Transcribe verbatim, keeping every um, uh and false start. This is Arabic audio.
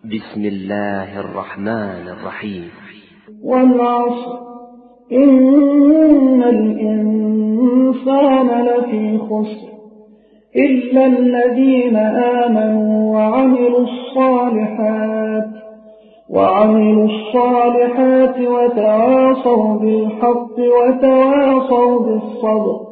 بسم الله الرحمن الرحيم. والعصر إن الإنسان لفي خسر إلا الذين آمنوا وعملوا الصالحات وعملوا الصالحات وتواصوا بالحق وتواصوا بالصبر